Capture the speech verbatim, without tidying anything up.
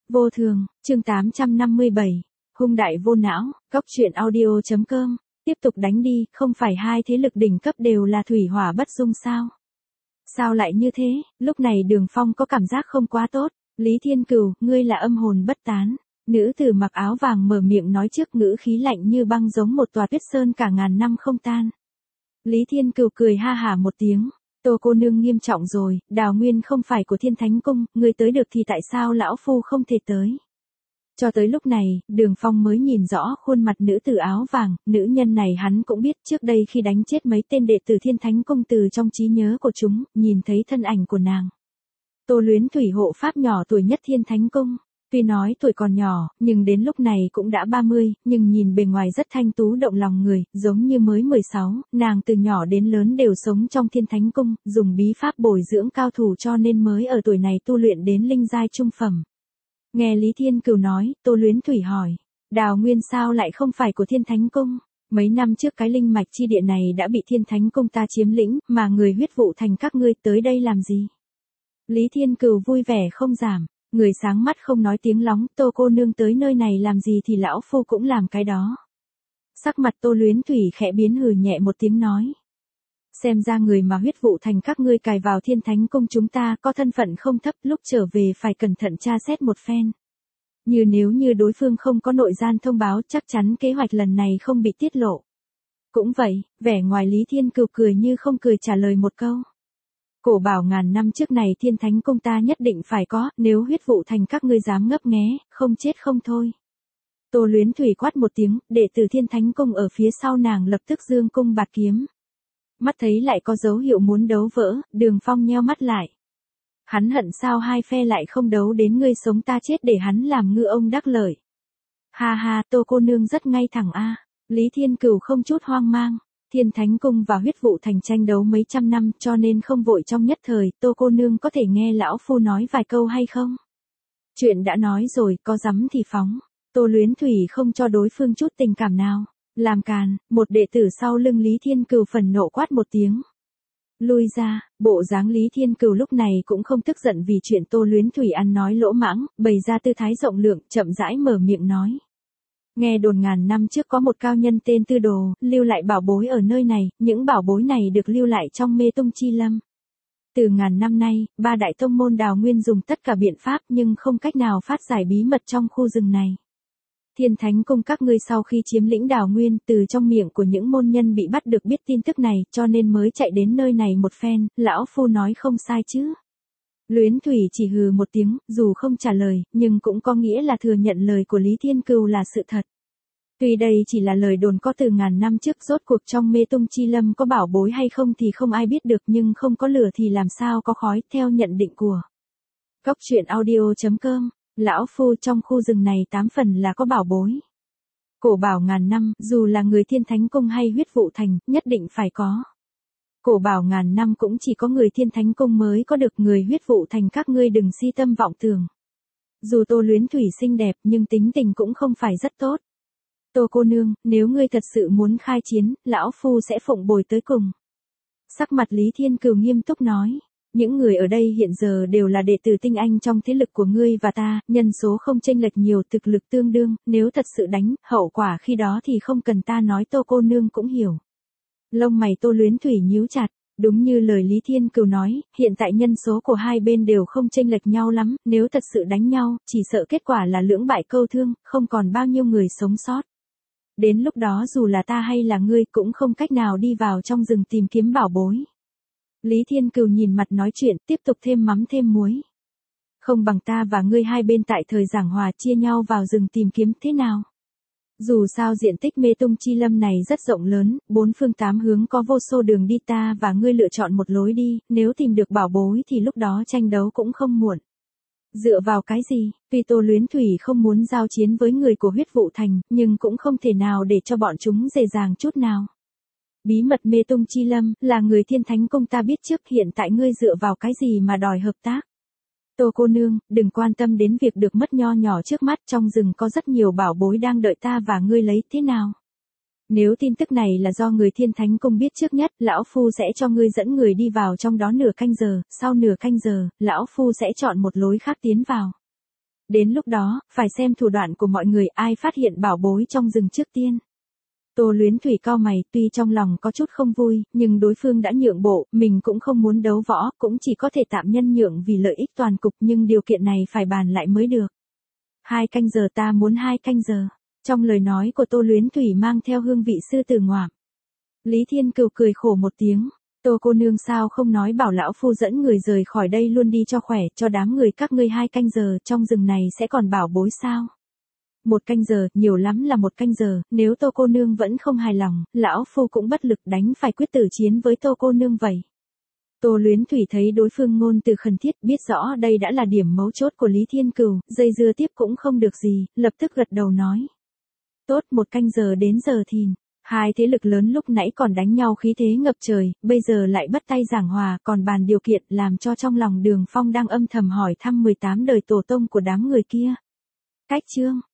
Vô thường, chương tám trăm năm mươi bảy, hung đại vô não, góc truyện audio.com, tiếp tục đánh đi, không phải hai thế lực đỉnh cấp đều là thủy hỏa bất dung sao? Sao lại như thế? Lúc này Đường Phong có cảm giác không quá tốt. Lý Thiên Cửu, ngươi là âm hồn bất tán. Nữ tử mặc áo vàng mở miệng nói trước, ngữ khí lạnh như băng giống một tòa tuyết sơn cả ngàn năm không tan. Lý Thiên Cửu cười ha hả một tiếng. Tô cô nương nghiêm trọng rồi, Đào Nguyên không phải của Thiên Thánh Cung, ngươi tới được thì tại sao lão phu không thể tới? Cho tới lúc này, Đường Phong mới nhìn rõ khuôn mặt nữ tử áo vàng, nữ nhân này hắn cũng biết trước đây khi đánh chết mấy tên đệ tử Thiên Thánh Cung từ trong trí nhớ của chúng, nhìn thấy thân ảnh của nàng. Tô Luyến Thủy hộ pháp nhỏ tuổi nhất Thiên Thánh Cung, tuy nói tuổi còn nhỏ, nhưng đến lúc này cũng đã ba mươi, nhưng nhìn bề ngoài rất thanh tú động lòng người, giống như mới mười sáu, nàng từ nhỏ đến lớn đều sống trong Thiên Thánh Cung, dùng bí pháp bồi dưỡng cao thủ cho nên mới ở tuổi này tu luyện đến linh giai trung phẩm. Nghe Lý Thiên Cửu nói, Tô Luyến Thủy hỏi, Đào Nguyên sao lại không phải của Thiên Thánh Cung? Mấy năm trước cái linh mạch chi địa này đã bị Thiên Thánh Cung ta chiếm lĩnh, mà người huyết vụ thành các ngươi tới đây làm gì? Lý Thiên Cửu vui vẻ không giảm, người sáng mắt không nói tiếng lóng, Tô cô nương tới nơi này làm gì thì lão phu cũng làm cái đó. Sắc mặt Tô Luyến Thủy khẽ biến, hừ nhẹ một tiếng nói. Xem ra người mà huyết vụ thành các ngươi cài vào Thiên Thánh Cung chúng ta có thân phận không thấp, lúc trở về phải cẩn thận tra xét một phen. Như nếu như đối phương không có nội gian thông báo, chắc chắn kế hoạch lần này không bị tiết lộ. Cũng vậy, vẻ ngoài Lý Thiên Cửu cười như không cười trả lời một câu. Cổ bảo ngàn năm trước này Thiên Thánh Cung ta nhất định phải có, nếu huyết vụ thành các ngươi dám ngấp nghé, không chết không thôi. Tô Luyến Thủy quát một tiếng, đệ tử Thiên Thánh Cung ở phía sau nàng lập tức giương cung bạt kiếm. Mắt thấy lại có dấu hiệu muốn đấu vỡ, Đường Phong nheo mắt lại. Hắn hận sao hai phe lại không đấu đến ngươi sống ta chết để hắn làm ngư ông đắc lợi. Ha ha, Tô cô nương rất ngay thẳng a. Lý Thiên Cửu không chút hoang mang. Thiên Thánh Cung và huyết vụ thành tranh đấu mấy trăm năm cho nên không vội trong nhất thời, Tô cô nương có thể nghe lão phu nói vài câu hay không? Chuyện đã nói rồi, có dám thì phóng. Tô Luyến Thủy không cho đối phương chút tình cảm nào. Làm càn, một đệ tử sau lưng Lý Thiên Cửu phần nộ quát một tiếng. Lui ra, bộ dáng Lý Thiên Cửu lúc này cũng không tức giận vì chuyện Tô Luyến Thủy ăn nói lỗ mãng, bày ra tư thái rộng lượng, chậm rãi mở miệng nói. Nghe đồn ngàn năm trước có một cao nhân tên Tư Đồ, lưu lại bảo bối ở nơi này, những bảo bối này được lưu lại trong mê tung chi lâm. Từ ngàn năm nay, ba đại tông môn Đào Nguyên dùng tất cả biện pháp nhưng không cách nào phát giải bí mật trong khu rừng này. Thiên Thánh Cung các ngươi sau khi chiếm lĩnh Đào Nguyên, từ trong miệng của những môn nhân bị bắt được biết tin tức này, cho nên mới chạy đến nơi này một phen, lão phu nói không sai chứ. Luyến Thủy chỉ hừ một tiếng, dù không trả lời, nhưng cũng có nghĩa là thừa nhận lời của Lý Thiên Cửu là sự thật. Tuy đây chỉ là lời đồn có từ ngàn năm trước, rốt cuộc trong mê tung chi lâm có bảo bối hay không thì không ai biết được, nhưng không có lửa thì làm sao có khói, theo nhận định của góc truyện audio.com. Lão phu trong khu rừng này tám phần là có bảo bối. Cổ bảo ngàn năm, dù là người Thiên Thánh Cung hay huyết vụ thành, nhất định phải có. Cổ bảo ngàn năm cũng chỉ có người Thiên Thánh Cung mới có được, người huyết vụ thành các ngươi đừng si tâm vọng tưởng. Dù Tô Luyến Thủy xinh đẹp nhưng tính tình cũng không phải rất tốt. Tô cô nương, nếu ngươi thật sự muốn khai chiến, lão phu sẽ phụng bồi tới cùng. Sắc mặt Lý Thiên Cửu nghiêm túc nói. Những người ở đây hiện giờ đều là đệ tử tinh anh trong thế lực của ngươi và ta, nhân số không chênh lệch nhiều, thực lực tương đương, nếu thật sự đánh, hậu quả khi đó thì không cần ta nói, Tô cô nương cũng hiểu. Lông mày Tô Luyến Thủy nhíu chặt, đúng như lời Lý Thiên Cửu nói, hiện tại nhân số của hai bên đều không chênh lệch nhau lắm, nếu thật sự đánh nhau, chỉ sợ kết quả là lưỡng bại câu thương, không còn bao nhiêu người sống sót. Đến lúc đó dù là ta hay là ngươi cũng không cách nào đi vào trong rừng tìm kiếm bảo bối. Lý Thiên Cửu nhìn mặt nói chuyện, tiếp tục thêm mắm thêm muối. Không bằng ta và ngươi hai bên tại thời giảng hòa chia nhau vào rừng tìm kiếm thế nào? Dù sao diện tích mê tung chi lâm này rất rộng lớn, bốn phương tám hướng có vô số đường đi, ta và ngươi lựa chọn một lối đi, nếu tìm được bảo bối thì lúc đó tranh đấu cũng không muộn. Dựa vào cái gì? Tuy Tô Luyến Thủy không muốn giao chiến với người của huyết vụ thành, nhưng cũng không thể nào để cho bọn chúng dễ dàng chút nào. Bí mật mê tung chi lâm, là người Thiên Thánh Cung ta biết trước, hiện tại ngươi dựa vào cái gì mà đòi hợp tác? Tô cô nương, đừng quan tâm đến việc được mất nho nhỏ trước mắt, trong rừng có rất nhiều bảo bối đang đợi ta và ngươi lấy, thế nào? Nếu tin tức này là do người Thiên Thánh Cung biết trước nhất, lão phu sẽ cho ngươi dẫn người đi vào trong đó nửa canh giờ, sau nửa canh giờ, lão phu sẽ chọn một lối khác tiến vào. Đến lúc đó, phải xem thủ đoạn của mọi người ai phát hiện bảo bối trong rừng trước tiên. Tô Luyến Thủy cau mày, tuy trong lòng có chút không vui, nhưng đối phương đã nhượng bộ, mình cũng không muốn đấu võ, cũng chỉ có thể tạm nhân nhượng vì lợi ích toàn cục, nhưng điều kiện này phải bàn lại mới được. Hai canh giờ, ta muốn hai canh giờ. Trong lời nói của Tô Luyến Thủy mang theo hương vị sư tử ngoạm. Lý Thiên Cửu cười khổ một tiếng. Tô cô nương sao không nói bảo lão phu dẫn người rời khỏi đây luôn đi cho khỏe, cho đám người các ngươi hai canh giờ, trong rừng này sẽ còn bảo bối sao? Một canh giờ, nhiều lắm là một canh giờ, nếu Tô cô nương vẫn không hài lòng, lão phu cũng bất lực đánh phải quyết tử chiến với Tô cô nương vậy. Tô Luyến Thủy thấy đối phương ngôn từ khẩn thiết, biết rõ đây đã là điểm mấu chốt của Lý Thiên Cửu, dây dưa tiếp cũng không được gì, lập tức gật đầu nói. Tốt, một canh giờ đến giờ thìn. Hai thế lực lớn lúc nãy còn đánh nhau khí thế ngập trời, bây giờ lại bắt tay giảng hòa, còn bàn điều kiện, làm cho trong lòng Đường Phong đang âm thầm hỏi thăm mười tám đời tổ tông của đám người kia. Cách chương